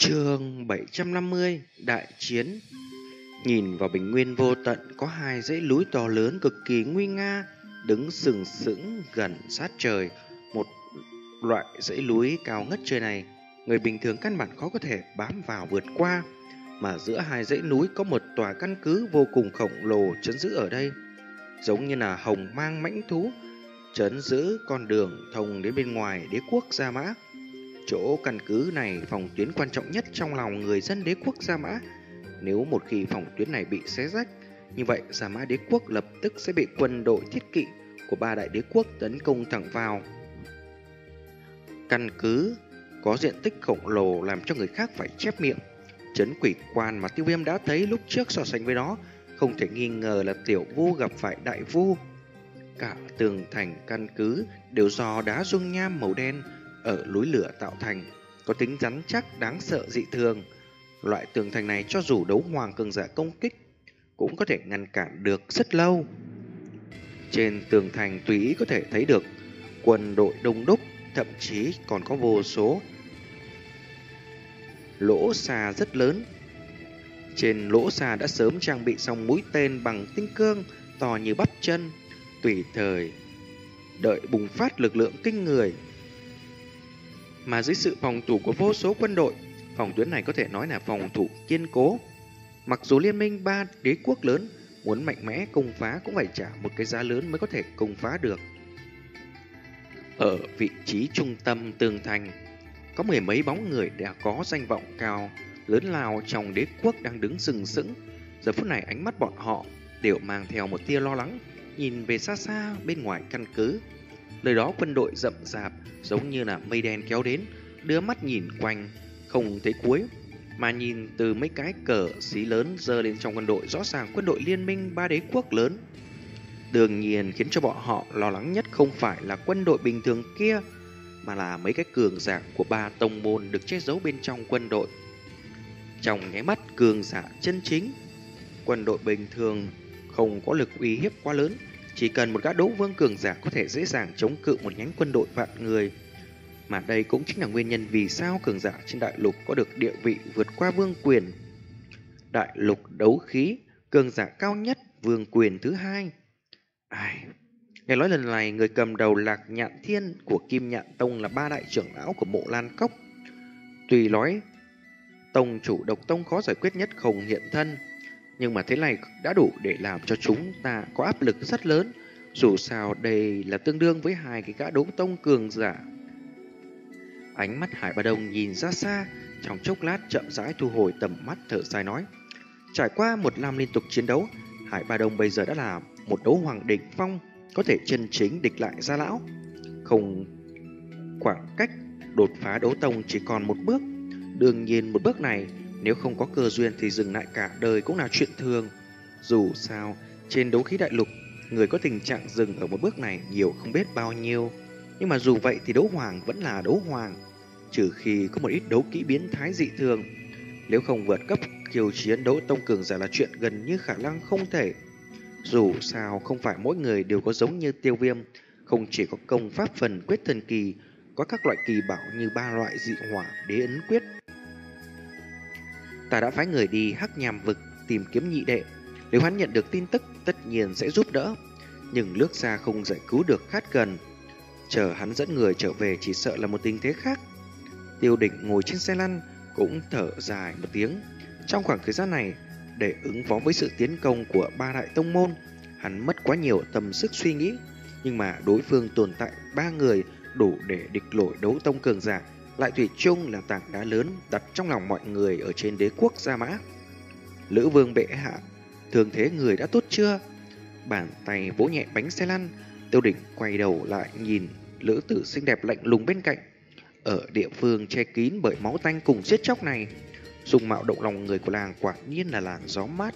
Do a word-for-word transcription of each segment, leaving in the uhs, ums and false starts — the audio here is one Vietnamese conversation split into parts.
Chương bảy trăm năm mươi Đại chiến. Nhìn vào bình nguyên vô tận, có hai dãy núi to lớn cực kỳ nguy nga đứng sừng sững gần sát trời. Một loại dãy núi cao ngất trời này, người bình thường căn bản khó có thể bám vào vượt qua. Mà giữa hai dãy núi có một tòa căn cứ vô cùng khổng lồ trấn giữ ở đây, giống như là hồng mang mãnh thú trấn giữ con đường thông đến bên ngoài đế quốc Gia Mã. Chỗ căn cứ này phòng tuyến quan trọng nhất trong lòng người dân đế quốc Gia Mã. Nếu một khi phòng tuyến này bị xé rách, như vậy Gia Mã đế quốc lập tức sẽ bị quân đội thiết kỵ của ba đại đế quốc tấn công thẳng vào. Căn cứ có diện tích khổng lồ làm cho người khác phải chép miệng. Trấn quỷ quan mà Tiêu Viêm đã thấy lúc trước so sánh với nó, không thể nghi ngờ là tiểu vu gặp phải đại vu. Cả tường thành căn cứ đều do đá dung nham màu đen ở núi lửa tạo thành, có tính rắn chắc đáng sợ dị thường. Loại tường thành này cho dù đấu hoàng cường giả công kích cũng có thể ngăn cản được rất lâu. Trên tường thành tùy ý có thể thấy được quân đội đông đúc, thậm chí còn có vô số lỗ xà rất lớn. Trên lỗ xà đã sớm trang bị xong mũi tên bằng tinh cương to như bắp chân, tùy thời đợi bùng phát lực lượng kinh người. Mà dưới sự phòng thủ của vô số quân đội, phòng tuyến này có thể nói là phòng thủ kiên cố. Mặc dù liên minh ba đế quốc lớn muốn mạnh mẽ công phá cũng phải trả một cái giá lớn mới có thể công phá được. Ở vị trí trung tâm tường thành, có mười mấy bóng người đã có danh vọng cao, lớn lao trong đế quốc đang đứng sừng sững. Giờ phút này ánh mắt bọn họ đều mang theo một tia lo lắng, nhìn về xa xa bên ngoài căn cứ. Nơi đó quân đội rậm rạp giống như là mây đen kéo đến, đưa mắt nhìn quanh không thấy cuối. Mà nhìn từ mấy cái cờ xí lớn giơ lên trong quân đội, rõ ràng quân đội liên minh ba đế quốc lớn. Đương nhiên khiến cho bọn họ lo lắng nhất không phải là quân đội bình thường kia, mà là mấy cái cường giả của ba tông môn được che giấu bên trong quân đội. Trong nháy mắt cường giả chân chính, quân đội bình thường không có lực uy hiếp quá lớn, chỉ cần một gã đấu vương cường giả có thể dễ dàng chống cự một nhánh quân đội vạn người. Mà đây cũng chính là nguyên nhân vì sao cường giả trên đại lục có được địa vị vượt qua vương quyền. Đại lục đấu khí, cường giả cao nhất, vương quyền thứ hai. Ai... Nghe nói lần này người cầm đầu Lạc Nhạn Thiên của Kim Nhạn Tông là ba đại trưởng lão của Mộ Lan Cốc. Tuy nói tông chủ độc tông khó giải quyết nhất không hiện thân, nhưng mà thế này đã đủ để làm cho chúng ta có áp lực rất lớn. Dù sao đây là tương đương với hai cái gã đấu tông cường giả. Ánh mắt Hải Ba Đông nhìn ra xa, trong chốc lát chậm rãi thu hồi tầm mắt, thở dài nói: trải qua một năm liên tục chiến đấu, Hải Ba Đông bây giờ đã là một đấu hoàng đỉnh phong, có thể chân chính địch lại Gia Lão. Không, khoảng cách đột phá đấu tông chỉ còn một bước. Đương nhiên một bước này nếu không có cơ duyên thì dừng lại cả đời cũng là chuyện thường. Dù sao trên đấu khí đại lục, người có tình trạng dừng ở một bước này nhiều không biết bao nhiêu. Nhưng mà dù vậy thì đấu hoàng vẫn là đấu hoàng, trừ khi có một ít đấu kỹ biến thái dị thường. Nếu không vượt cấp khiêu chiến đấu tông cường giả là chuyện gần như khả năng không thể. Dù sao không phải mỗi người đều có giống như Tiêu Viêm, không chỉ có công pháp phần quyết thần kỳ, có các loại kỳ bảo như ba loại dị hỏa đế ấn quyết. Ta đã phái người đi Hắc Nham vực tìm kiếm nhị đệ, nếu hắn nhận được tin tức tất nhiên sẽ giúp đỡ, nhưng lướt xa không giải cứu được Khát Gần. Chờ hắn dẫn người trở về chỉ sợ là một tình thế khác. Tiêu Đỉnh ngồi trên xe lăn cũng thở dài một tiếng. Trong khoảng thời gian này, để ứng phó với sự tiến công của ba đại tông môn, hắn mất quá nhiều tâm sức suy nghĩ. Nhưng mà đối phương tồn tại ba người đủ để địch nổi đấu tông cường giả, lại thủy chung là tảng đá lớn đặt trong lòng mọi người ở trên đế quốc Gia Mã. Lữ Vương bệ hạ, thương thế người đã tốt chưa? Bàn tay vỗ nhẹ bánh xe lăn, Tiêu Đỉnh quay đầu lại nhìn lữ tử xinh đẹp lạnh lùng bên cạnh. Ở địa phương che kín bởi máu tanh cùng giết chóc này, dung mạo động lòng người của làng quả nhiên là làng gió mát.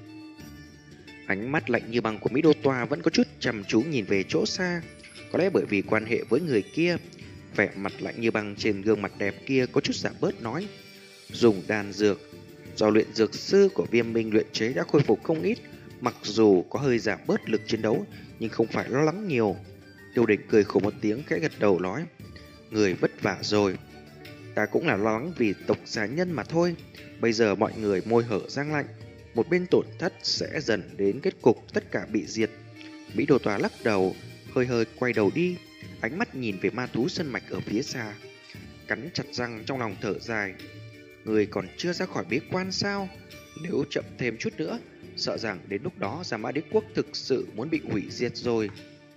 Ánh mắt lạnh như băng của Mỹ Đô Toa vẫn có chút chăm chú nhìn về chỗ xa. Có lẽ bởi vì quan hệ với người kia, vẻ mặt lạnh như băng trên gương mặt đẹp kia có chút giảm bớt, nói: dùng đan dược do luyện dược sư của Viêm Minh luyện chế đã khôi phục không ít, mặc dù có hơi giảm bớt lực chiến đấu nhưng không phải lo lắng nhiều. Tiêu Đỉnh cười khổ một tiếng, khẽ gật đầu nói: người vất vả rồi. Ta cũng là lo lắng vì tộc gia nhân mà thôi. Bây giờ mọi người môi hở răng lạnh, một bên tổn thất sẽ dần đến kết cục tất cả bị diệt. Mỹ Đồ Tòa lắc đầu, hơi hơi quay đầu đi, ánh mắt nhìn về ma thú sân mạch ở phía xa, cắn chặt răng trong lòng thở dài. Người còn chưa ra khỏi bế quan sao? Nếu chậm thêm chút nữa, sợ rằng đến lúc đó Gia Mã Đế Quốc thực sự muốn bị hủy diệt rồi.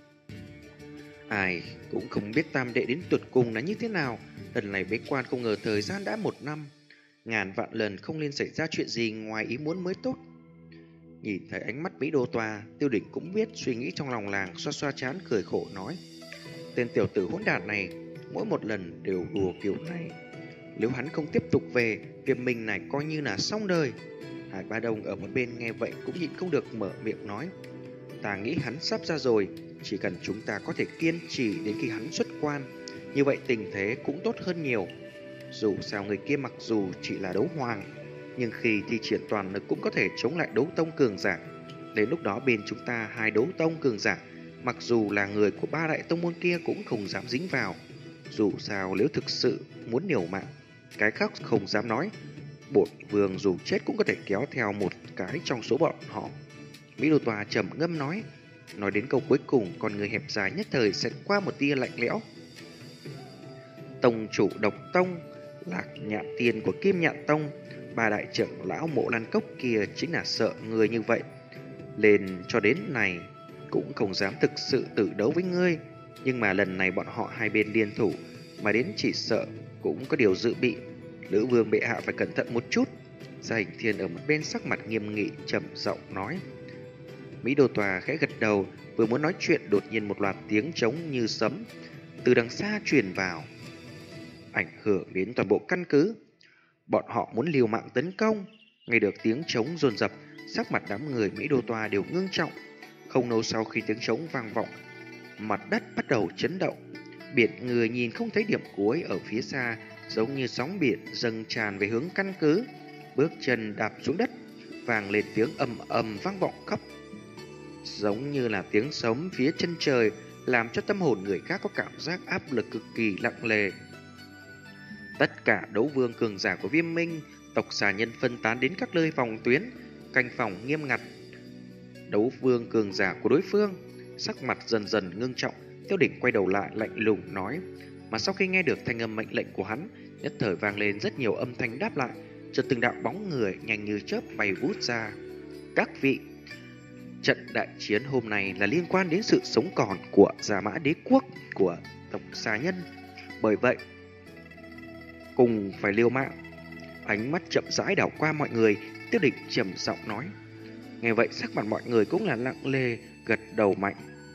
Ai cũng không biết tam đệ đến tuyệt cùng là như thế nào. Lần này bế quan không ngờ thời gian đã một năm. Ngàn vạn lần không nên xảy ra chuyện gì ngoài ý muốn mới tốt. Nhìn thấy ánh mắt Mỹ Đô Tòa, Tiêu Đỉnh cũng biết suy nghĩ trong lòng làng, xoa xoa chán cười khổ nói: tên tiểu tử hỗn đản này mỗi một lần đều đùa kiểu này. Nếu hắn không tiếp tục về, việc mình này coi như là xong đời. Hải Ba Đông ở một bên nghe vậy cũng nhịn không được mở miệng nói: ta nghĩ hắn sắp ra rồi, chỉ cần chúng ta có thể kiên trì đến khi hắn xuất quan, như vậy tình thế cũng tốt hơn nhiều. Dù sao người kia mặc dù chỉ là đấu hoàng, nhưng khi thi triển toàn lực cũng có thể chống lại đấu tông cường giả. Đến lúc đó bên chúng ta hai đấu tông cường giả, mặc dù là người của ba đại tông môn kia cũng không dám dính vào. Dù sao nếu thực sự muốn liều mạng, cái khác không dám nói, bổn vương dù chết cũng có thể kéo theo một cái trong số bọn họ. Mỹ Đô Tòa trầm ngâm nói. Nói đến câu cuối cùng, con người hẹp dài nhất thời sẽ qua một tia lạnh lẽo. Tông chủ Độc Tông, Lạc Nhạn Tiên của Kim Nhạn Tông, ba đại trưởng lão Mộ Lan Cốc kia chính là sợ người như vậy, lên cho đến này cũng không dám thực sự tử đấu với ngươi. Nhưng mà lần này bọn họ hai bên liên thủ, mà đến chỉ sợ cũng có điều dự bị. Lữ vương bệ hạ phải cẩn thận một chút. Gia Hình Thiên ở một bên sắc mặt nghiêm nghị trầm giọng nói. Mỹ Đô Tòa khẽ gật đầu, vừa muốn nói chuyện đột nhiên một loạt tiếng trống như sấm từ đằng xa truyền vào, ảnh hưởng đến toàn bộ căn cứ. Bọn họ muốn liều mạng tấn công. Nghe được tiếng trống dồn dập, sắc mặt đám người Mỹ Đô Tòa đều ngưng trọng. Không lâu sau khi tiếng trống vang vọng, mặt đất bắt đầu chấn động. Biển người nhìn không thấy điểm cuối ở phía xa, giống như sóng biển dâng tràn về hướng căn cứ. Bước chân đạp xuống đất, vang lên tiếng ầm ầm vang vọng khắp, giống như là tiếng sấm phía chân trời, làm cho tâm hồn người khác có cảm giác áp lực cực kỳ nặng nề. Tất cả đấu vương cường giả của Viêm Minh, tộc xà nhân phân tán đến các nơi phòng tuyến, canh phòng nghiêm ngặt. Đấu vương cường giả của đối phương, sắc mặt dần dần ngưng trọng. Tiêu Đỉnh quay đầu lại lạnh lùng nói, mà sau khi nghe được thanh âm mệnh lệnh của hắn, nhất thời vang lên rất nhiều âm thanh đáp lại, chợt từng đạo bóng người nhanh như chớp bay vút ra. Các vị, trận đại chiến hôm nay là liên quan đến sự sống còn của Gia Mã Đế Quốc, của tộc xà nhân. Bởi vậy, cùng phải liều mạng. Ánh mắt chậm rãi đảo qua mọi người, Tiêu Đỉnh trầm giọng nói. Nghe vậy sắc mặt mọi người cũng là lặng lề, gật đầu mạnh.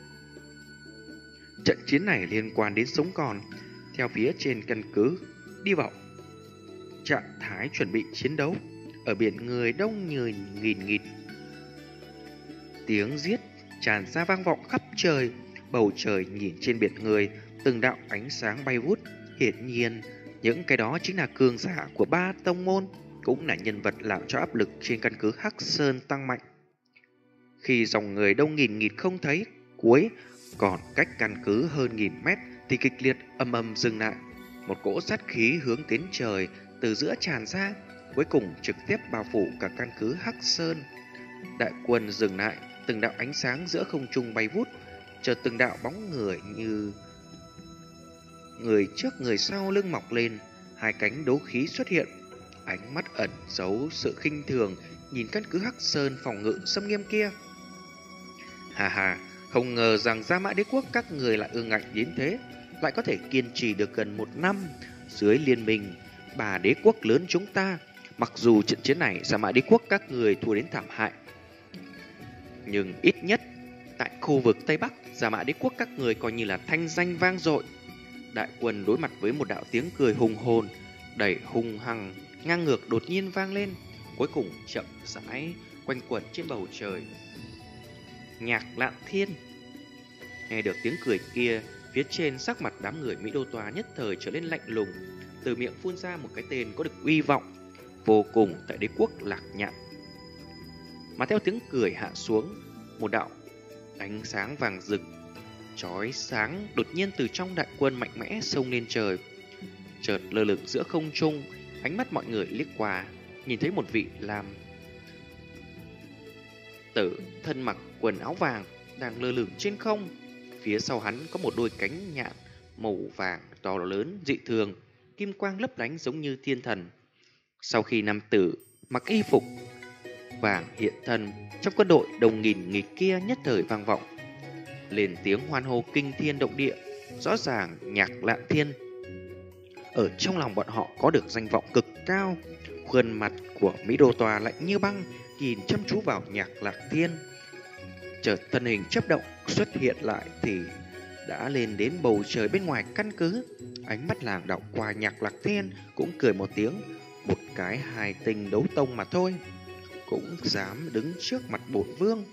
Trận chiến này liên quan đến sống còn. Theo phía trên căn cứ đi vào trạng thái chuẩn bị chiến đấu. Ở biển người đông như nghìn nghịt, tiếng giết tràn ra vang vọng khắp trời. Bầu trời nhìn trên biển người, từng đạo ánh sáng bay vút. Hiển nhiên những cái đó chính là cường giả của ba tông môn, cũng là nhân vật làm cho áp lực trên căn cứ Hắc Sơn tăng mạnh. Khi dòng người đông nghìn nghịt không thấy cuối, còn cách căn cứ hơn nghìn mét thì kịch liệt âm âm dừng lại. Một cỗ sát khí hướng đến trời từ giữa tràn ra, cuối cùng trực tiếp bao phủ cả căn cứ Hắc Sơn. Đại quân dừng lại, từng đạo ánh sáng giữa không trung bay vút, chợt từng đạo bóng người như người trước người sau lưng mọc lên, hai cánh đấu khí xuất hiện, ánh mắt ẩn giấu sự khinh thường nhìn căn cứ Hắc Sơn phòng ngự xâm nghiêm kia. Hà hà, không ngờ rằng Gia Mã Đế Quốc các người lại ương ngạnh đến thế, lại có thể kiên trì được gần một năm dưới liên minh bà đế quốc lớn chúng ta. Mặc dù trận chiến này Gia Mã Đế Quốc các người thua đến thảm hại, nhưng ít nhất tại khu vực Tây Bắc, Gia Mã Đế Quốc các người coi như là thanh danh vang dội. Đại quân đối mặt với một đạo tiếng cười hùng hồn, đầy hung hăng, ngang ngược đột nhiên vang lên, cuối cùng chậm rãi quanh quẩn trên bầu trời. Nhạc Lạn Thiên. Nghe được tiếng cười kia, phía trên sắc mặt đám người Mỹ Đô Tòa nhất thời trở nên lạnh lùng, từ miệng phun ra một cái tên có được uy vọng vô cùng tại đế quốc Lạc Nhạn. Mà theo tiếng cười hạ xuống, một đạo ánh sáng vàng rực chói sáng đột nhiên từ trong đại quân mạnh mẽ xông lên trời. chợt lơ lửng giữa không trung. Ánh mắt mọi người liếc qua, nhìn thấy một vị làm tử thân mặc quần áo vàng đang lơ lửng trên không. Phía sau hắn có một đôi cánh nhạn màu vàng to lớn dị thường, kim quang lấp lánh giống như thiên thần. Sau khi nam tử mặc y phục vàng hiện thân trong quân đội đồng nghìn nghịch kia nhất thời vang vọng lên tiếng hoan hô kinh thiên động địa. Rõ ràng Nhạc Lạc Thiên ở trong lòng bọn họ có được danh vọng cực cao. Khuôn mặt của Mỹ Đô Tòa lạnh như băng, nhìn chăm chú vào Nhạc Lạc Thiên. Chợt thân hình chớp động xuất hiện lại thì đã lên đến bầu trời bên ngoài căn cứ. Ánh mắt làng đọng qua Nhạc Lạc Thiên cũng cười một tiếng. Một cái hài tình đấu tông mà thôi, cũng dám đứng trước mặt bổn vương.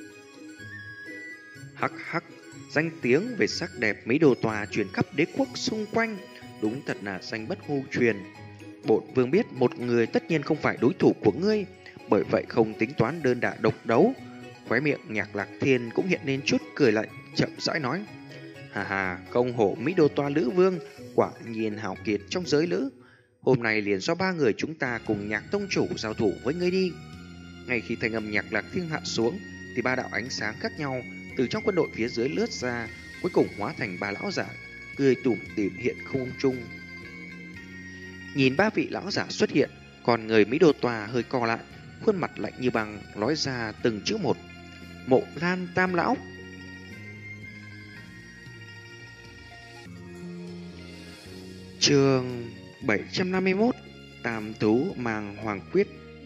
Hắc hắc, danh tiếng về sắc đẹp Mỹ Đô Tòa truyền khắp đế quốc xung quanh, đúng thật là danh bất hư truyền. Bổn vương biết một người tất nhiên không phải đối thủ của ngươi, bởi vậy không tính toán đơn đả độc đấu. Khóe miệng Nhạc Lạc Thiên cũng hiện lên chút cười lạnh, chậm rãi nói: Hà hà, công hộ Mỹ Đô Toa Lữ Vương, quả nhiên hào kiệt trong giới lữ. Hôm nay liền do ba người chúng ta cùng Nhạc Tông Chủ giao thủ với ngươi đi. Ngay khi thanh âm Nhạc Lạc Thiên hạ xuống, thì ba đạo ánh sáng khác nhau từ trong quân đội phía dưới lướt ra, cuối cùng hóa thành ba lão giả cười tủm tỉm hiện không trung. Nhìn ba vị lão giả xuất hiện, còn người Mỹ Đô Tòa hơi co lại, khuôn mặt lạnh như băng nói ra từng chữ một: Mộ Lan Tam Lão. Chương bảy trăm năm mươi mốt, Tam Thú Mang Hoàng Quyết.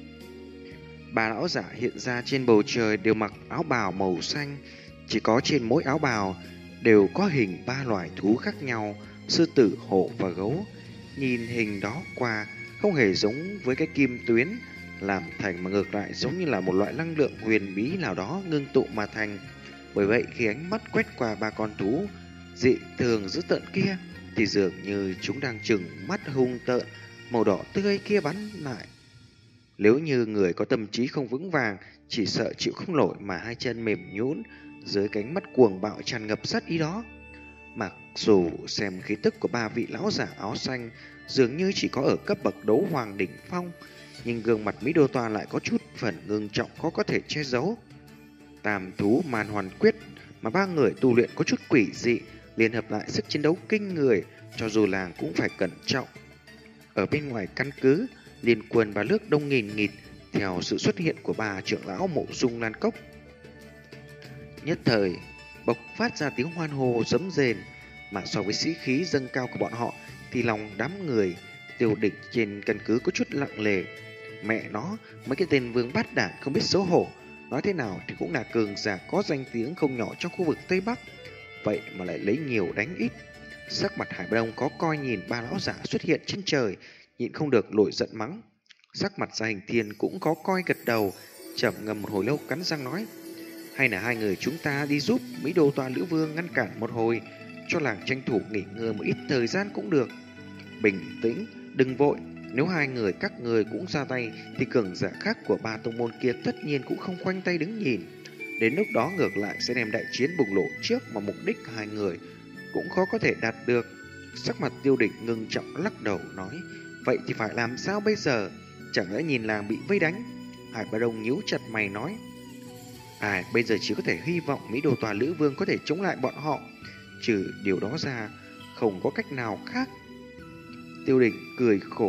Ba lão giả hiện ra trên bầu trời đều mặc áo bào màu xanh, chỉ có trên mỗi áo bào đều có hình ba loài thú khác nhau: sư tử, hổ và gấu. Nhìn hình đó qua không hề giống với cái kim tuyến làm thành, mà ngược lại giống như là một loại năng lượng huyền bí nào đó ngưng tụ mà thành. Bởi vậy khi ánh mắt quét qua ba con thú dị thường dữ tợn kia, thì dường như chúng đang trừng mắt hung tợn màu đỏ tươi kia bắn lại. Nếu như người có tâm trí không vững vàng, chỉ sợ chịu không nổi mà hai chân mềm nhũn dưới cánh mắt cuồng bạo tràn ngập sát ý đó. Mặc dù xem khí tức của ba vị lão giả áo xanh dường như chỉ có ở cấp bậc đấu hoàng đỉnh phong, nhưng gương mặt Mỹ Đô Toa lại có chút phần ngưng trọng khó có thể che giấu. Tam Thú Man Hoàn Quyết mà ba người tu luyện có chút quỷ dị, liên hợp lại sức chiến đấu kinh người, cho dù làng cũng phải cẩn trọng. Ở bên ngoài căn cứ, liên quân và nước đông nghìn nghịt theo sự xuất hiện của bà trưởng lão Mộ Dung Lan Cốc. Nhất thời bộc phát ra tiếng hoan hô rấm rền, mà so với sĩ khí dâng cao của bọn họ thì lòng đám người Tiêu Địch trên căn cứ có chút lặng lề. Mẹ nó, mấy cái tên vương bát đản không biết xấu hổ, nói thế nào thì cũng là cường giả có danh tiếng không nhỏ trong khu vực Tây Bắc, vậy mà lại lấy nhiều đánh ít. Sắc mặt Hải Ba Đông có coi nhìn ba lão giả xuất hiện trên trời, nhịn không được nổi giận mắng. Sắc mặt Gia Hình Thiên cũng có coi gật đầu, trầm ngâm một hồi lâu cắn răng nói: hay là hai người chúng ta đi giúp Mỹ Đô Toa Lữ Vương ngăn cản một hồi, cho làng tranh thủ nghỉ ngơi một ít thời gian cũng được. Bình tĩnh, đừng vội. Nếu hai người các người cũng ra tay thì cường giả khác của ba tông môn kia tất nhiên cũng không khoanh tay đứng nhìn. Đến lúc đó ngược lại sẽ đem đại chiến bùng nổ trước mà mục đích hai người cũng khó có thể đạt được. Sắc mặt Tiêu Địch ngưng trọng lắc đầu nói: vậy thì phải làm sao bây giờ? Chẳng lẽ nhìn làng bị vây đánh? Hải Ba Đông nhíu chặt mày nói: à, bây giờ chỉ có thể hy vọng Mỹ Đô Tòa Lữ Vương có thể chống lại bọn họ, trừ điều đó ra không có cách nào khác. Tiêu Địch cười khổ,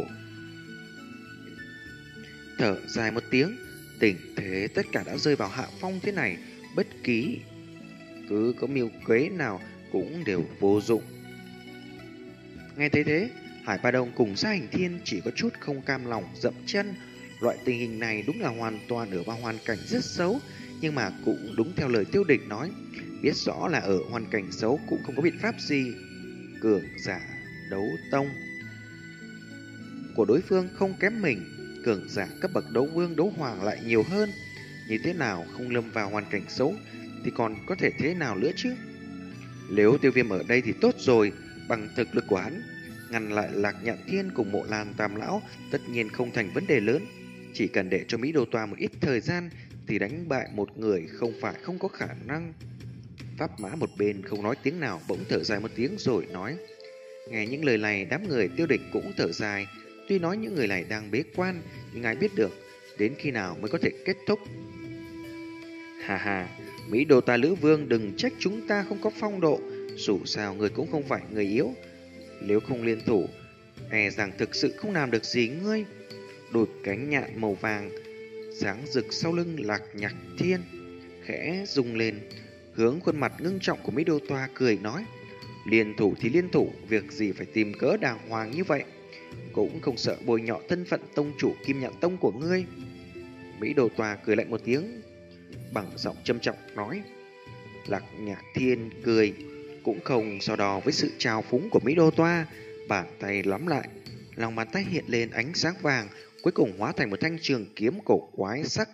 thở dài một tiếng. Tình thế tất cả đã rơi vào hạ phong thế này, bất kỳ cứ có mưu kế nào cũng đều vô dụng. Nghe thấy thế, Hải Ba Đông cùng Gia Hình Thiên chỉ có chút không cam lòng dậm chân. Loại tình hình này đúng là hoàn toàn ở vào hoàn cảnh rất xấu, nhưng mà cũng đúng theo lời Tiêu Địch nói, biết rõ là ở hoàn cảnh xấu cũng không có biện pháp gì. Cường giả đấu tông của đối phương không kém mình, cường giả cấp bậc đấu vương đấu hoàng lại nhiều hơn, như thế nào không lâm vào hoàn cảnh xấu thì còn có thể thế nào nữa chứ? Nếu Tiêu Viêm ở đây thì tốt rồi, bằng thực lực của hắn ngăn lại Lạc Nhạn Thiên cùng Mộ Lan Tam Lão tất nhiên không thành vấn đề lớn. Chỉ cần để cho Mỹ Đô Toa một ít thời gian thì đánh bại một người không phải không có khả năng. Pháp Mã một bên không nói tiếng nào, bỗng thở dài một tiếng rồi nói: Nghe những lời này, đám người Tiêu Địch cũng thở dài. Tuy nói những người này đang bế quan, nhưng ai biết được đến khi nào mới có thể kết thúc. Hà hà, Mỹ Đồ ta Lữ Vương, đừng trách chúng ta không có phong độ. Dù sao người cũng không phải người yếu. Nếu không liên thủ, e rằng thực sự không làm được gì ngươi. Đôi cánh nhạn màu vàng sáng rực sau lưng Lạc Nhạc Thiên khẽ rung lên, hướng khuôn mặt ngưng trọng của Mỹ Đô Toa cười nói: liên thủ thì liên thủ, việc gì phải tìm cớ đàng hoàng như vậy, cũng không sợ bôi nhọ thân phận tông chủ Kim Nhạn Tông của ngươi. Mỹ Đô Toa cười lạnh một tiếng, bằng giọng trầm trọng nói. Lạc Nhạc Thiên cười, cũng không so đo với sự trào phúng của Mỹ Đô Toa, bàn tay nắm lại, lòng bàn tay hiện lên ánh sáng vàng, cuối cùng hóa thành một thanh trường kiếm cổ quái sắc.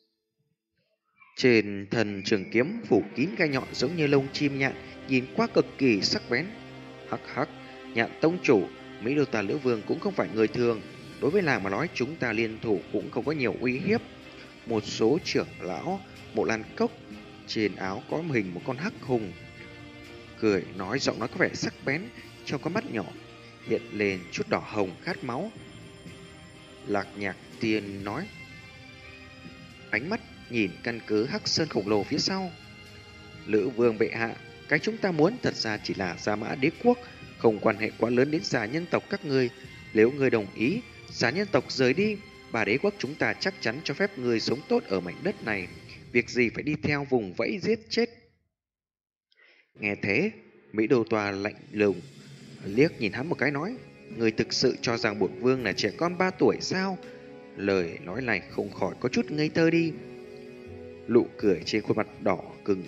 Trên thân trường kiếm phủ kín gai nhọn giống như lông chim nhạn, nhìn qua cực kỳ sắc bén. Hắc hắc, Nhạn tông chủ, Mỹ Đô Ta Lữ Vương cũng không phải người thường. Đối với làng mà nói, chúng ta liên thủ cũng không có nhiều uy hiếp. Một số trưởng lão Mộ Lan Cốc trên áo có hình một con hắc hùng, cười nói, giọng nói có vẻ sắc bén, trong con mắt nhỏ hiện lên chút đỏ hồng khát máu. Lạc Nhạc Tiên nói, ánh mắt nhìn căn cứ Hắc Sơn khổng lồ phía sau. Lữ Vương bệ hạ, cái chúng ta muốn thật ra chỉ là Gia Mã Đế quốc, không quan hệ quá lớn đến xà nhân tộc các ngươi. Nếu ngươi đồng ý, xà nhân tộc rời đi, bà đế quốc chúng ta chắc chắn cho phép ngươi sống tốt ở mảnh đất này. Việc gì phải đi theo vùng vẫy giết chết. Nghe thế, Mỹ Đô Tòa lạnh lùng liếc nhìn hắn một cái nói, người thực sự cho rằng bổn vương là trẻ con ba tuổi sao? Lời nói này không khỏi có chút ngây thơ đi. Nụ cười trên khuôn mặt đỏ cứng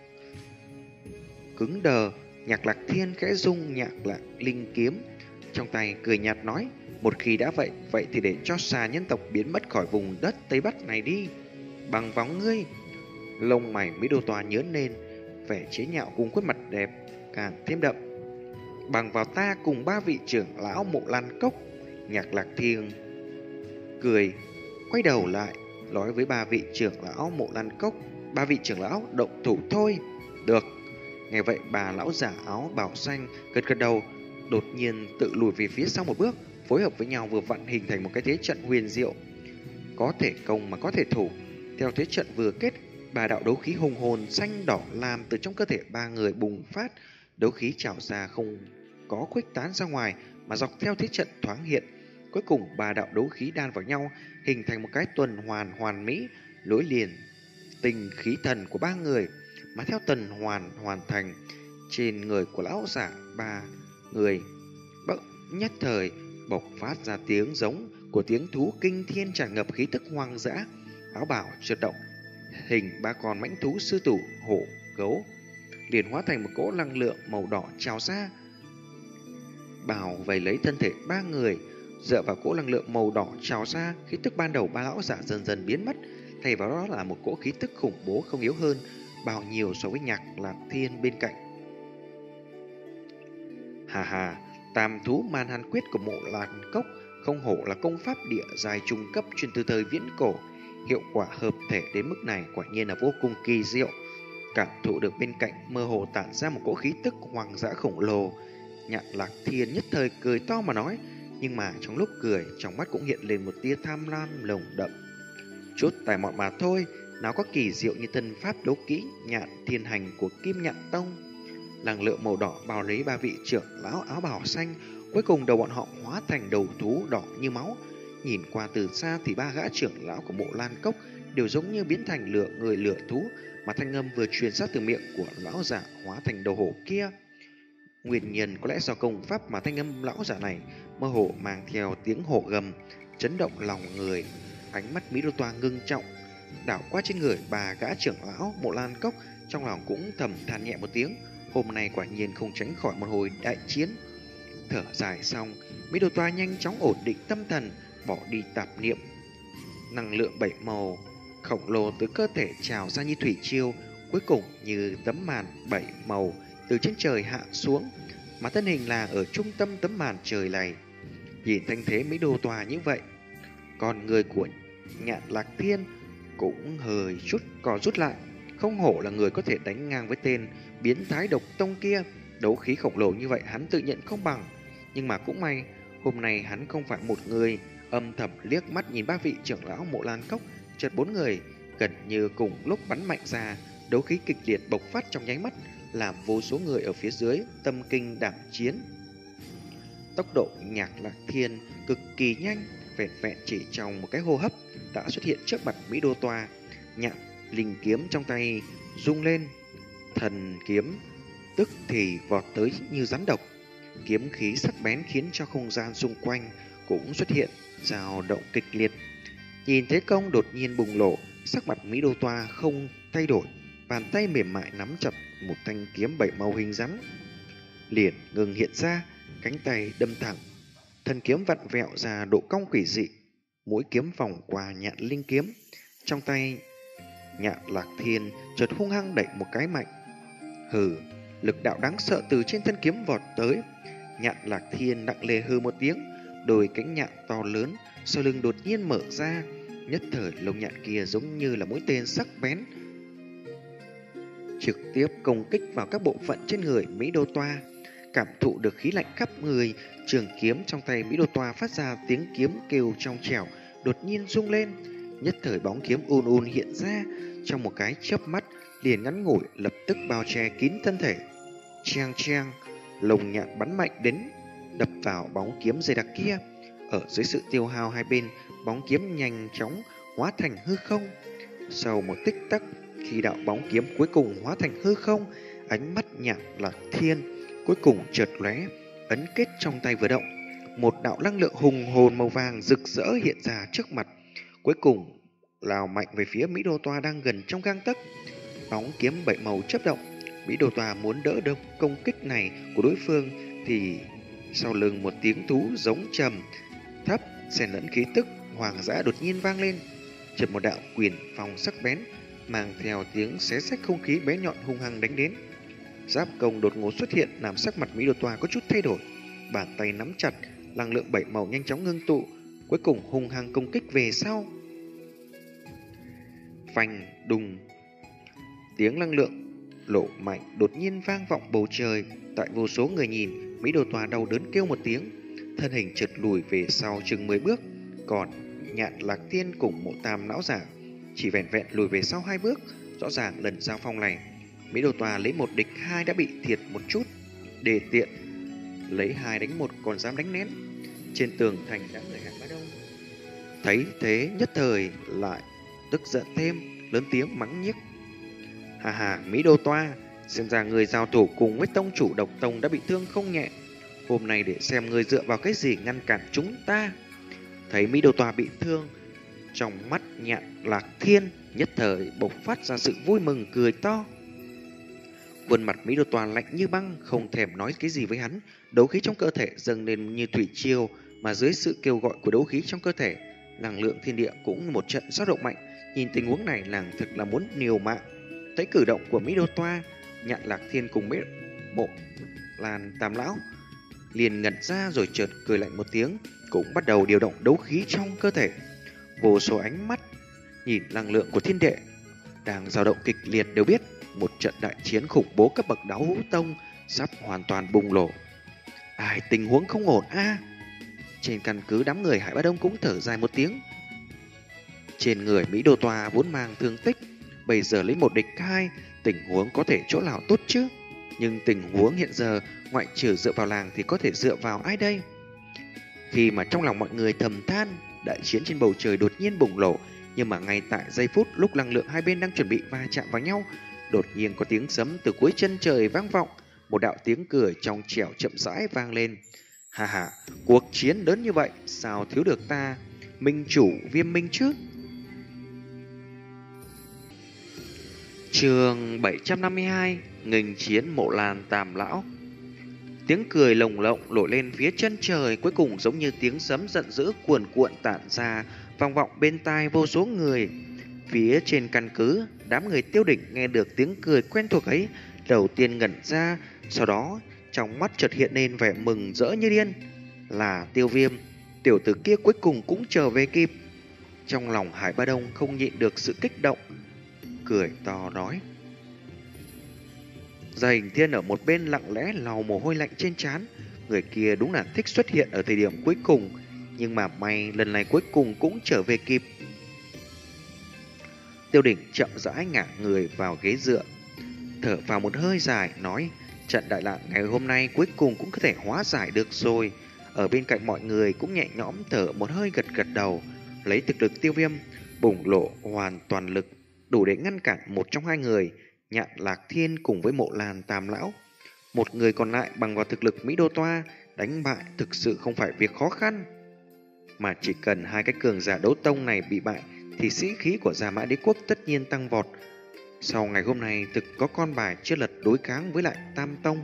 cứng đờ. Nhạc Lạc Thiên khẽ rung nhạc lạc linh kiếm trong tay, cười nhạt nói, một khi đã vậy, vậy thì để cho xà nhân tộc biến mất khỏi vùng đất Tây Bắc này đi. Bằng vóng ngươi. Lông mày Mỹ Đô Tòa nhớn lên, vẻ chế nhạo cùng khuôn mặt đẹp càng thêm đậm. Bằng vào ta cùng ba vị trưởng lão Mộ Lan Cốc. Nhạc Lạc Thiên cười, quay đầu lại nói với ba vị trưởng lão Mộ Lan Cốc, ba vị trưởng lão động thủ thôi. Được. Nghe vậy, bà lão giả áo bào xanh gật gật đầu, đột nhiên tự lùi về phía sau một bước, phối hợp với nhau vừa vặn hình thành một cái thế trận huyền diệu, có thể công mà có thể thủ. Theo thế trận vừa kết, bà đạo đấu khí hùng hồn xanh đỏ lam từ trong cơ thể ba người bùng phát, đấu khí trào ra không có khuếch tán ra ngoài mà dọc theo thế trận thoáng hiện. Cuối cùng ba đạo đấu khí đan vào nhau, hình thành một cái tuần hoàn hoàn mỹ, nối liền tình khí thần của ba người. Mà theo tuần hoàn hoàn thành, trên người của lão giả ba người bỗng nhất thời bộc phát ra tiếng giống của tiếng thú kinh thiên, tràn ngập khí tức hoang dã. Áo bào chợt động, hình ba con mãnh thú sư tử, hổ, gấu liền hóa thành một cỗ năng lượng màu đỏ trào ra, bảo vây lấy thân thể ba người. Dựa vào cỗ năng lượng màu đỏ trào ra, khí tức ban đầu ba lão giả dần dần biến mất, thay vào đó là một cỗ khí tức khủng bố không yếu hơn bao nhiêu so với Nhạc Lạc Thiên bên cạnh. Hà hà, tam thú man hàn quyết của Mộ Lan Cốc không hổ là công pháp địa giai trung cấp truyền từ thời viễn cổ, hiệu quả hợp thể đến mức này quả nhiên là vô cùng kỳ diệu. Cảm thụ được bên cạnh mơ hồ tản ra một cỗ khí tức hoang dã khổng lồ, Nhạc Lạc Thiên nhất thời cười to mà nói, nhưng mà trong lúc cười, trong mắt cũng hiện lên một tia tham lam lồng đậm. Chút tài mọn mà thôi, nào có kỳ diệu như thân pháp đấu kỹ Nhạn Thiên Hành của Kim Nhạn Tông. Năng lượng màu đỏ bao lấy ba vị trưởng lão áo bào xanh, cuối cùng đầu bọn họ hóa thành đầu thú đỏ như máu. Nhìn qua từ xa thì ba gã trưởng lão của Mộ Lan Cốc đều giống như biến thành lửa người lửa thú, mà thanh âm vừa truyền ra từ miệng của lão giả hóa thành đầu hổ kia. Nguyên nhân có lẽ do công pháp mà thanh âm lão giả này mơ hồ mang theo tiếng hổ gầm, chấn động lòng người. Ánh mắt Mỹ Đô Toa ngưng trọng đảo qua trên người bà gã trưởng lão Mộ Lan Cốc, trong lòng cũng thầm than nhẹ một tiếng. Hôm nay quả nhiên không tránh khỏi một hồi đại chiến. Thở dài xong, Mỹ Đô Toa nhanh chóng ổn định tâm thần, bỏ đi tạp niệm. Năng lượng bảy màu khổng lồ từ cơ thể trào ra như thủy triều, cuối cùng như tấm màn bảy màu từ trên trời hạ xuống, mà thân hình là ở trung tâm tấm màn trời này. Nhìn thanh thế Mỹ Đô Toa như vậy, còn người của Nhạn Lạc Thiên cũng hơi chút cò rút lại. Không hổ là người có thể đánh ngang với tên biến thái độc tông kia, đấu khí khổng lồ như vậy hắn tự nhận không bằng. Nhưng mà cũng may, hôm nay hắn không phải một người. Âm thầm liếc mắt nhìn ba vị trưởng lão Mộ Lan Cốc, chợt bốn người gần như cùng lúc bắn mạnh ra, đấu khí kịch liệt bộc phát trong nháy mắt, làm vô số người ở phía dưới tâm kinh đảm chiến. Tốc độ Nhạc Lạc Thiên cực kỳ nhanh, vẹn vẹn chỉ trong một cái hô hấp đã xuất hiện trước mặt Mỹ Đô Toa. Nhạn linh kiếm trong tay rung lên, thần kiếm tức thì vọt tới như rắn độc. Kiếm khí sắc bén khiến cho không gian xung quanh cũng xuất hiện dao động kịch liệt. Nhìn thế công đột nhiên bùng nổ, sắc mặt Mỹ Đô Toa không thay đổi, bàn tay mềm mại nắm chặt một thanh kiếm bảy màu hình rắn, liền ngừng hiện ra, cánh tay đâm thẳng, thân kiếm vặn vẹo ra độ cong quỷ dị, mũi kiếm vòng qua Nhạn linh kiếm trong tay. Nhạn Lạc Thiên chợt hung hăng đẩy một cái mạnh, hừ, lực đạo đáng sợ từ trên thân kiếm vọt tới. Nhạn Lạc Thiên nặng lề hừ một tiếng, đôi cánh nhạn to lớn sau lưng đột nhiên mở ra, nhất thời lông nhạn kia giống như là mũi tên sắc bén, trực tiếp công kích vào các bộ phận trên người Mỹ Đô Toa. Cảm thụ được khí lạnh khắp người, trường kiếm trong tay Mỹ Đô Toa phát ra tiếng kiếm kêu trong trẻo, đột nhiên rung lên. Nhất thời bóng kiếm ùn ùn hiện ra, trong một cái chớp mắt liền ngắn ngủi lập tức bao che kín thân thể. Chang chang, lồng nhạn bắn mạnh đến, đập vào bóng kiếm dày đặc kia. Ở dưới sự tiêu hao hai bên, bóng kiếm nhanh chóng hóa thành hư không. Sau một tích tắc, khi đạo bóng kiếm cuối cùng hóa thành hư không, ánh mắt Nhạn Lạc Thiên cuối cùng chợt lóe, ấn kết trong tay vừa động, một đạo năng lượng hùng hồn màu vàng rực rỡ hiện ra trước mặt, cuối cùng lao mạnh về phía Mỹ Đô Toa đang gần trong gang tấc. Bóng kiếm bảy màu chớp động, Mỹ Đô Toa muốn đỡ được công kích này của đối phương thì sau lưng một tiếng thú giống trầm thấp xen lẫn khí tức hoàng dã đột nhiên vang lên, chợt một đạo quyền phong sắc bén mang theo tiếng xé xách không khí bé nhọn hung hăng đánh đến. Giáp công đột ngột xuất hiện làm sắc mặt Mỹ Đô Toa có chút thay đổi, bàn tay nắm chặt, năng lượng bảy màu nhanh chóng ngưng tụ, cuối cùng hung hăng công kích về sau. Phanh đùng, tiếng năng lượng lộ mạnh đột nhiên vang vọng bầu trời. Tại vô số người nhìn, Mỹ Đô Toa đau đớn kêu một tiếng, thân hình chợt lùi về sau chừng mười bước, còn Nhạn Lạc Thiên cùng Mộ Tam lão giả chỉ vẹn vẹn lùi về sau hai bước. Rõ ràng lần giao phong này, Mỹ Đô Toa lấy một địch hai đã bị thiệt một chút, để tiện lấy hai đánh một còn dám đánh nén. Trên tường thành đám người Hàn Bá Đông thấy thế nhất thời lại tức giận thêm, lớn tiếng mắng nhiếc. Hà hà, Mỹ Đô Toa, xem ra người giao thủ cùng với tông chủ Độc Tông đã bị thương không nhẹ, hôm nay để xem người dựa vào cái gì ngăn cản chúng ta. Thấy Mỹ Đô Toa bị thương, trong mắt Nhạn Lạc Thiên nhất thời bộc phát ra sự vui mừng cười to. Khuôn mặt Mỹ Đô Toa lạnh như băng, không thèm nói cái gì với hắn. Đấu khí trong cơ thể dâng lên như thủy triều, mà dưới sự kêu gọi của đấu khí trong cơ thể, năng lượng thiên địa cũng một trận dao động mạnh. Nhìn tình huống này, nàng thực là muốn liều mạng. Thấy cử động của Mỹ Đô Toa, Nhạn Lạc Thiên cùng Mỹ Mộ Lan Tam lão liền ngẩn ra rồi chợt cười lạnh một tiếng, cũng bắt đầu điều động đấu khí trong cơ thể. Vô số ánh mắt nhìn năng lượng của thiên địa đang dao động kịch liệt đều biết một trận đại chiến khủng bố cấp bậc đấu tông sắp hoàn toàn bùng nổ. Ai, tình huống không ổn a. À? Trên căn cứ, đám người Hải Bá Đông cũng thở dài một tiếng. Trên người Mỹ Đô Toa vốn mang thương tích, bây giờ lấy một địch hai, tình huống có thể chỗ nào tốt chứ? Nhưng tình huống hiện giờ, ngoại trừ dựa vào làng thì có thể dựa vào ai đây? Khi mà trong lòng mọi người thầm than, đại chiến trên bầu trời đột nhiên bùng nổ, nhưng mà ngay tại giây phút lúc năng lượng hai bên đang chuẩn bị va chạm vào nhau, đột nhiên có tiếng sấm từ cuối chân trời vang vọng, một đạo tiếng cười trong trẻo chậm rãi vang lên. Hà hà, cuộc chiến lớn như vậy, sao thiếu được ta, minh chủ Viêm Minh chứ? Chương bảy trăm năm mươi hai, nghênh chiến Mộ Lan Tam lão. Tiếng cười lồng lộng nổi lên phía chân trời, cuối cùng giống như tiếng sấm giận dữ cuồn cuộn tản ra, vang vọng bên tai vô số người. Phía trên căn cứ, đám người Tiêu Đỉnh nghe được tiếng cười quen thuộc ấy, đầu tiên ngẩn ra, sau đó trong mắt chợt hiện lên vẻ mừng rỡ như điên. Là Tiêu Viêm, tiểu tử kia cuối cùng cũng trở về kịp. Trong lòng Hải Bá Đông không nhịn được sự kích động, cười to nói. Gia Hình Thiên ở một bên lặng lẽ lau mồ hôi lạnh trên trán, Người kia đúng là thích xuất hiện ở thời điểm cuối cùng, nhưng mà may lần này cuối cùng cũng trở về kịp. Tiêu Đỉnh chậm rãi ngả người vào ghế dựa, thở vào một hơi dài, nói: trận đại nạn ngày hôm nay cuối cùng cũng có thể hóa giải được rồi. Ở bên cạnh mọi người cũng nhẹ nhõm thở một hơi, gật gật đầu. Lấy thực lực Tiêu Viêm bùng lộ hoàn toàn lực, đủ để ngăn cản một trong hai người, Nhạn Lạc Thiên cùng với Mộ Lan Tam Lão. Một người còn lại bằng vào thực lực Mỹ Đô Toa, đánh bại thực sự không phải việc khó khăn. Mà chỉ cần hai cái cường giả đấu tông này bị bại, thì sĩ khí của Gia Mã Đế Quốc tất nhiên tăng vọt. Sau ngày hôm nay thực có con bài chưa lật đối kháng với lại Tam Tông.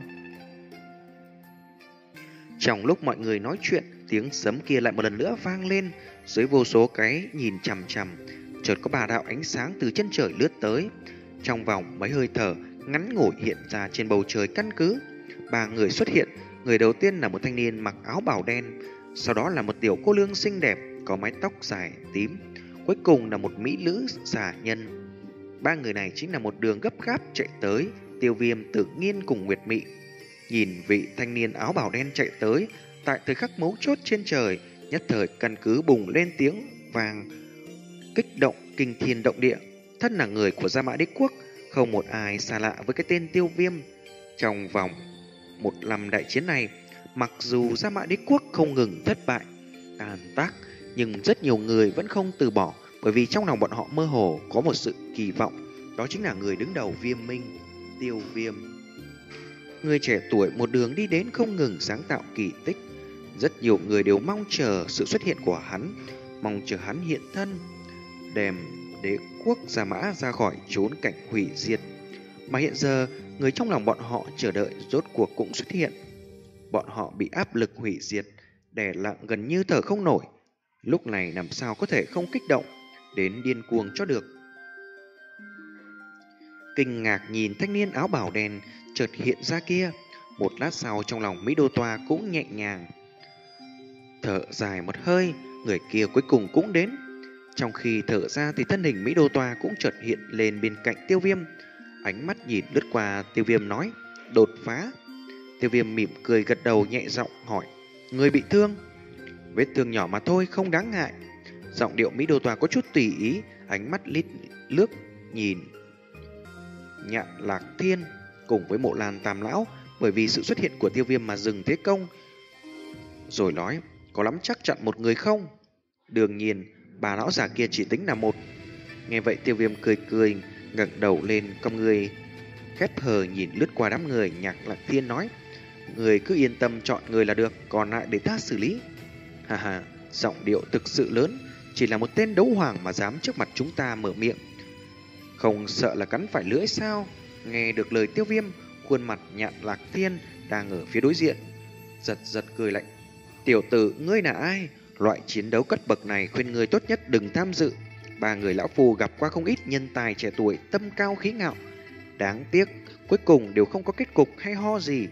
Trong lúc mọi người nói chuyện, tiếng sấm kia lại một lần nữa vang lên. Dưới vô số cái nhìn chằm chằm, chợt có ba đạo ánh sáng từ chân trời lướt tới. Trong vòng mấy hơi thở ngắn ngủi hiện ra trên bầu trời căn cứ, ba người xuất hiện. Người đầu tiên là một thanh niên mặc áo bào đen, sau đó là một tiểu cô nương xinh đẹp có mái tóc dài tím, cuối cùng là một mỹ nữ xà nhân. Ba người này chính là một đường gấp gáp chạy tới. Tiêu Viêm, Tự Nhiên cùng Nguyệt Mị nhìn vị thanh niên áo bào đen chạy tới, tại thời khắc mấu chốt trên trời, nhất thời căn cứ bùng lên tiếng vàng kích động kinh thiên động địa. Thân là người của Gia Mã Đế Quốc, không một ai xa lạ với cái tên Tiêu Viêm. Trong vòng một năm đại chiến này, mặc dù Gia Mã Đế Quốc không ngừng thất bại, tàn tác, nhưng rất nhiều người vẫn không từ bỏ, bởi vì trong lòng bọn họ mơ hồ có một sự kỳ vọng, đó chính là người đứng đầu Viêm Minh, Tiêu Viêm. Người trẻ tuổi một đường đi đến không ngừng sáng tạo kỳ tích. Rất nhiều người đều mong chờ sự xuất hiện của hắn, mong chờ hắn hiện thân, đem đế quốc Gia Mã ra khỏi chốn cảnh hủy diệt. Mà hiện giờ, người trong lòng bọn họ chờ đợi rốt cuộc cũng xuất hiện. Bọn họ bị áp lực hủy diệt, đè nặng gần như thở không nổi. Lúc này làm sao có thể không kích động đến điên cuồng cho được. Kinh ngạc nhìn thanh niên áo bào đen chợt hiện ra kia. Một lát sau trong lòng Mỹ Đô Toa cũng nhẹ nhàng thở dài một hơi, người kia cuối cùng cũng đến. Trong khi thở ra thì thân hình Mỹ Đô Toa cũng chợt hiện lên bên cạnh Tiêu Viêm. Ánh mắt nhìn lướt qua Tiêu Viêm nói: đột phá. Tiêu Viêm mỉm cười gật đầu nhẹ giọng hỏi: người bị thương? Vết thương nhỏ mà thôi, không đáng ngại. Giọng điệu Mỹ Đô Toa có chút tùy ý, ánh mắt lít lướt nhìn Nhạn Lạc Thiên cùng với Mộ Lan Tam Lão, bởi vì sự xuất hiện của Tiêu Viêm mà dừng thế công, rồi nói: có lắm chắc chặn một người không? Đương nhiên, bà lão già kia chỉ tính là một. Nghe vậy Tiêu Viêm cười cười, ngẩng đầu lên, con người khép hờ nhìn lướt qua đám người. Nhạn Lạc Thiên nói: người cứ yên tâm chọn người là được, còn lại để ta xử lý. Hà hà, giọng điệu thực sự lớn, chỉ là một tên đấu hoàng mà dám trước mặt chúng ta mở miệng, không sợ là cắn phải lưỡi sao? Nghe được lời Tiêu Viêm, khuôn mặt Nhạn Lạc Thiên đang ở phía đối diện giật giật cười lạnh: tiểu tử, ngươi là ai? Loại chiến đấu cấp bậc này khuyên ngươi tốt nhất đừng tham dự. Ba người lão phù gặp qua không ít nhân tài trẻ tuổi tâm cao khí ngạo, đáng tiếc cuối cùng đều không có kết cục hay ho gì.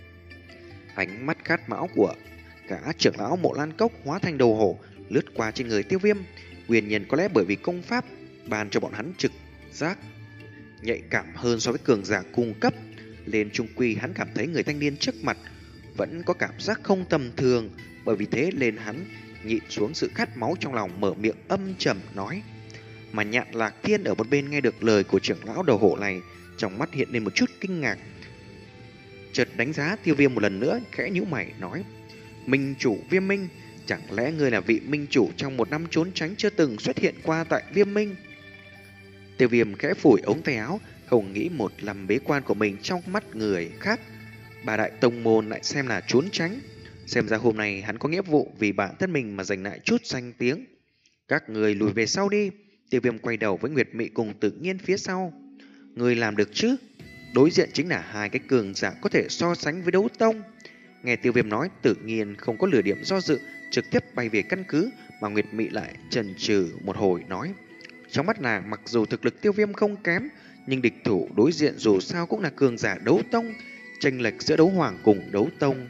Ánh mắt khát máu của cả trưởng lão Mộ Lan Cốc hóa thành đầu hổ lướt qua trên người Tiêu Viêm. Nguyên nhân có lẽ bởi vì công pháp ban cho bọn hắn trực giác nhạy cảm hơn so với cường giả cung cấp, nên chung quy hắn cảm thấy người thanh niên trước mặt vẫn có cảm giác không tầm thường. Bởi vì thế nên hắn nhịn xuống sự khát máu trong lòng, mở miệng âm trầm nói. Mà Nhạn Lạc Thiên ở một bên nghe được lời của trưởng lão đầu hộ này, trong mắt hiện lên một chút kinh ngạc, chợt đánh giá Tiêu Viêm một lần nữa, khẽ nhíu mày nói: Minh chủ Viêm Minh, chẳng lẽ ngươi là vị minh chủ trong một năm trốn tránh chưa từng xuất hiện qua tại Viêm Minh? Tiêu Viêm khẽ phủi ống tay áo, không nghĩ một lần bế quan của mình trong mắt người khác, bà đại tông môn lại xem là trốn tránh. Xem ra hôm nay hắn có nghĩa vụ vì bản thân mình mà giành lại chút danh tiếng. Các người lùi về sau đi. Tiêu Viêm quay đầu với Nguyệt Mị cùng Tự Nhiên phía sau. Người làm được chứ? Đối diện chính là hai cái cường giả có thể so sánh với đấu tông. Nghe Tiêu Viêm nói, Tự Nhiên không có lửa điểm do dự, trực tiếp bay về căn cứ, mà Nguyệt Mị lại chần chừ một hồi nói. Trong mắt nàng, mặc dù thực lực Tiêu Viêm không kém, nhưng địch thủ đối diện dù sao cũng là cường giả đấu tông. Chênh lệch giữa đấu hoàng cùng đấu tông.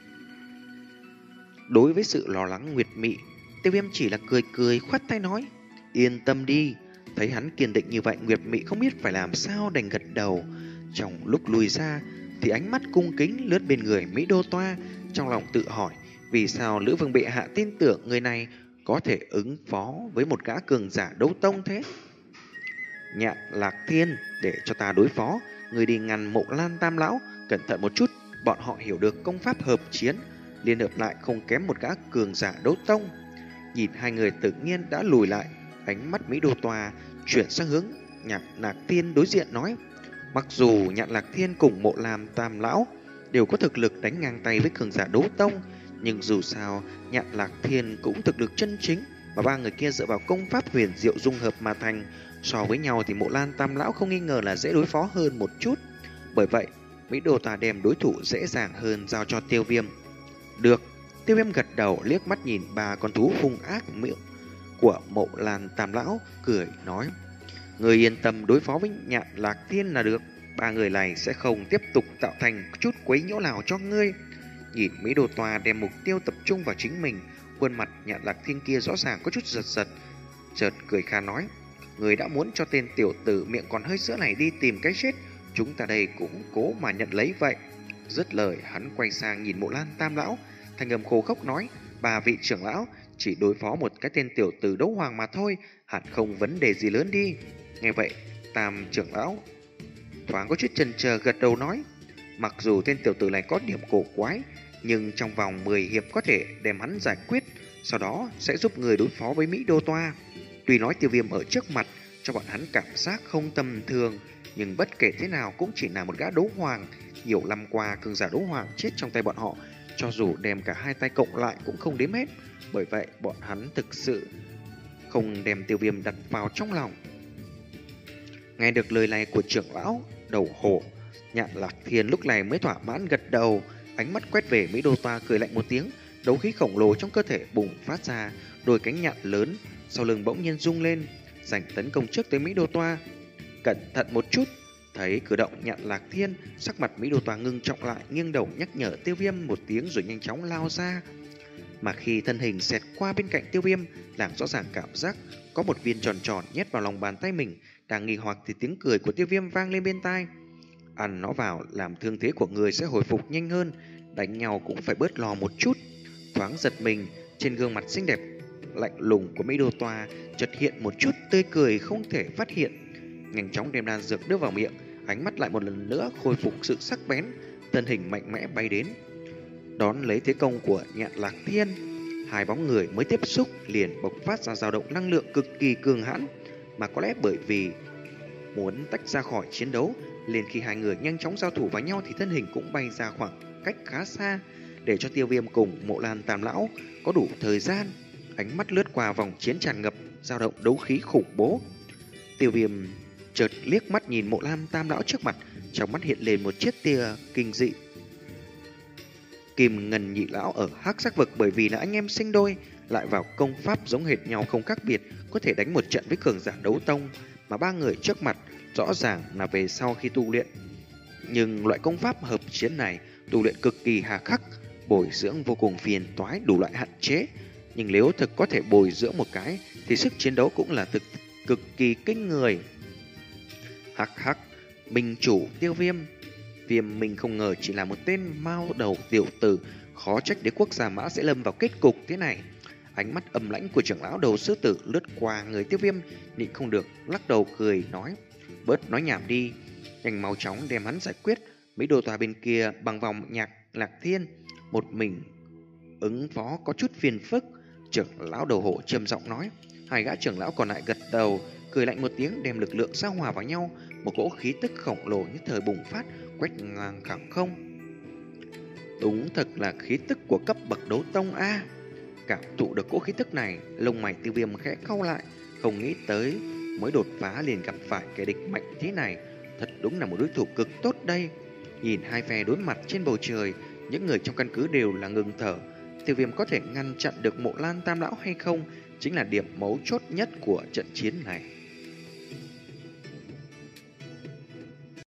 Đối với sự lo lắng Nguyệt Mị, Tiêu Viêm chỉ là cười cười khoát tay nói: Yên tâm đi. Thấy hắn kiên định như vậy, Nguyệt Mị không biết phải làm sao đành gật đầu. Trong lúc lùi ra thì ánh mắt cung kính lướt bên người Mỹ Đô Toa, trong lòng tự hỏi vì sao Lữ Vương bệ hạ tin tưởng người này có thể ứng phó với một gã cường giả đấu tông thế. Nhạn Lạc Thiên, để cho ta đối phó, người đi ngăn Mộ Lan Tam lão, cẩn thận một chút, bọn họ hiểu được công pháp hợp chiến, liên hợp lại không kém một gã cường giả đấu tông. Nhìn hai người tự nhiên đã lùi lại, ánh mắt Mỹ Đô Tòa chuyển sang hướng Nhạn Lạc Thiên đối diện nói: mặc dù Nhạn Lạc Thiên cùng Mộ Lan Tam lão đều có thực lực đánh ngang tay với cường giả đấu tông, nhưng dù sao Nhạn Lạc Thiên cũng thực lực chân chính, mà ba người kia dựa vào công pháp huyền diệu dung hợp mà thành. So với nhau thì Mộ Lan Tam lão không nghi ngờ là dễ đối phó hơn một chút. Bởi vậy Mỹ Đô Tòa đem đối thủ dễ dàng hơn giao cho Tiêu Viêm. Được. Tiêu Viêm gật đầu, liếc mắt nhìn ba con thú hung ác miệng của Mộ Lan Tam lão, cười nói: người yên tâm đối phó với Nhạn Lạc Thiên là được. Ba người này sẽ không tiếp tục tạo thành chút quấy nhiễu nào cho ngươi. Nhìn Mỹ Đô Tòa đem mục tiêu tập trung vào chính mình, khuôn mặt Nhạn Lạc Thiên kia rõ ràng có chút giật giật, chợt cười kha nói: người đã muốn cho tên tiểu tử miệng còn hơi sữa này đi tìm cái chết, chúng ta đây cũng cố mà nhận lấy vậy. Dứt lời hắn quay sang nhìn Mộ Lan Tam lão, thanh âm khô khốc nói: bà vị trưởng lão, chỉ đối phó một cái tên tiểu tử đấu hoàng mà thôi, hẳn không vấn đề gì lớn đi. Nghe vậy Tam trưởng lão thoáng có chút chần chờ gật đầu nói: mặc dù tên tiểu tử này có điểm cổ quái, nhưng trong vòng mười hiệp có thể đem hắn giải quyết, sau đó sẽ giúp người đối phó với Mỹ Đô Toa. Tuy nói Tiêu Viêm ở trước mặt cho bọn hắn cảm giác không tầm thường, nhưng bất kể thế nào cũng chỉ là một gã đấu hoàng. Nhiều năm qua cường giả đấu hoàng chết trong tay bọn họ, cho dù đem cả hai tay cộng lại cũng không đếm hết. Bởi vậy bọn hắn thực sự không đem Tiêu Viêm đặt vào trong lòng. Nghe được lời này của trưởng lão đầu hổ, Nhạn Lạc Thiên lúc này mới thỏa mãn gật đầu, ánh mắt quét về Mỹ Đô Toa, cười lạnh một tiếng, đấu khí khổng lồ trong cơ thể bùng phát ra, đôi cánh nhạn lớn sau lưng bỗng nhiên rung lên, giành tấn công trước tới Mỹ Đô Toa. Cẩn thận một chút. Thấy cử động Nhạn Lạc Thiên, sắc mặt Mỹ Đô Toa ngưng trọng lại, nghiêng đầu nhắc nhở Tiêu Viêm một tiếng rồi nhanh chóng lao ra. Mà khi thân hình xẹt qua bên cạnh Tiêu Viêm, làm rõ ràng cảm giác có một viên tròn tròn nhét vào lòng bàn tay mình. Đang nghi hoặc thì tiếng cười của Tiêu Viêm vang lên bên tai: ăn nó vào làm thương thế của người sẽ hồi phục nhanh hơn, đánh nhau cũng phải bớt lo một chút. Thoáng giật mình, trên gương mặt xinh đẹp lạnh lùng của Mỹ Đô Toa chợt hiện một chút tươi cười không thể phát hiện, nhanh chóng đem đan dược đưa vào miệng, ánh mắt lại một lần nữa khôi phục sự sắc bén, thân hình mạnh mẽ bay đến đón lấy thế công của Nhạn Lạc Thiên. Hai bóng người mới tiếp xúc liền bộc phát ra dao động năng lượng cực kỳ cường hãn, mà có lẽ bởi vì muốn tách ra khỏi chiến đấu, liền khi hai người nhanh chóng giao thủ với nhau thì thân hình cũng bay ra khoảng cách khá xa, để cho Tiêu Viêm cùng Mộ Lan Tam lão có đủ thời gian. Ánh mắt lướt qua vòng chiến tràn ngập dao động đấu khí khủng bố. Tiêu Viêm chợt liếc mắt nhìn Mộ Lan Tam lão trước mặt, trong mắt hiện lên một chiếc tia kinh dị. Kim Ngân Nhị lão ở Hắc Sắc vực bởi vì là anh em sinh đôi, lại vào công pháp giống hệt nhau không khác biệt, có thể đánh một trận với cường giả đấu tông, mà ba người trước mặt rõ ràng là về sau khi tu luyện. Nhưng loại công pháp hợp chiến này tu luyện cực kỳ hà khắc, bồi dưỡng vô cùng phiền toái, đủ loại hạn chế. Nhưng nếu thực có thể bồi dưỡng một cái thì sức chiến đấu cũng là thực cực kỳ kinh người. Hắc hắc, minh chủ Tiêu Viêm. Viêm mình không ngờ chỉ là một tên mao đầu tiểu tử, khó trách đế quốc Gia Mã sẽ lâm vào kết cục thế này. Ánh mắt âm lãnh của trưởng lão đầu sư tử lướt qua người Tiêu Viêm, nhịn không được lắc đầu cười nói: bớt nói nhảm đi, nhanh mau chóng đem hắn giải quyết. Mỹ Đô Tòa bên kia bằng vòng Nhạc Lạc Thiên một mình ứng phó có chút phiền phức. Trưởng lão đầu hộ trầm giọng nói. Hai gã trưởng lão còn lại gật đầu, cười lạnh một tiếng, đem lực lượng giao hòa vào nhau, một cỗ khí tức khổng lồ nhất thời bùng phát, quét ngang khoảng không. Đúng thật là khí tức của cấp bậc đấu tông a. Cảm thụ được cỗ khí tức này, lông mày Tiêu Viêm khẽ cau lại, không nghĩ tới mới đột phá liền gặp phải kẻ địch mạnh thế này, thật đúng là một đối thủ cực tốt đây. Nhìn hai phe đối mặt trên bầu trời, những người trong căn cứ đều là ngừng thở. Tiêu Viêm có thể ngăn chặn được Mộ Lan Tam lão hay không chính là điểm mấu chốt nhất của trận chiến này.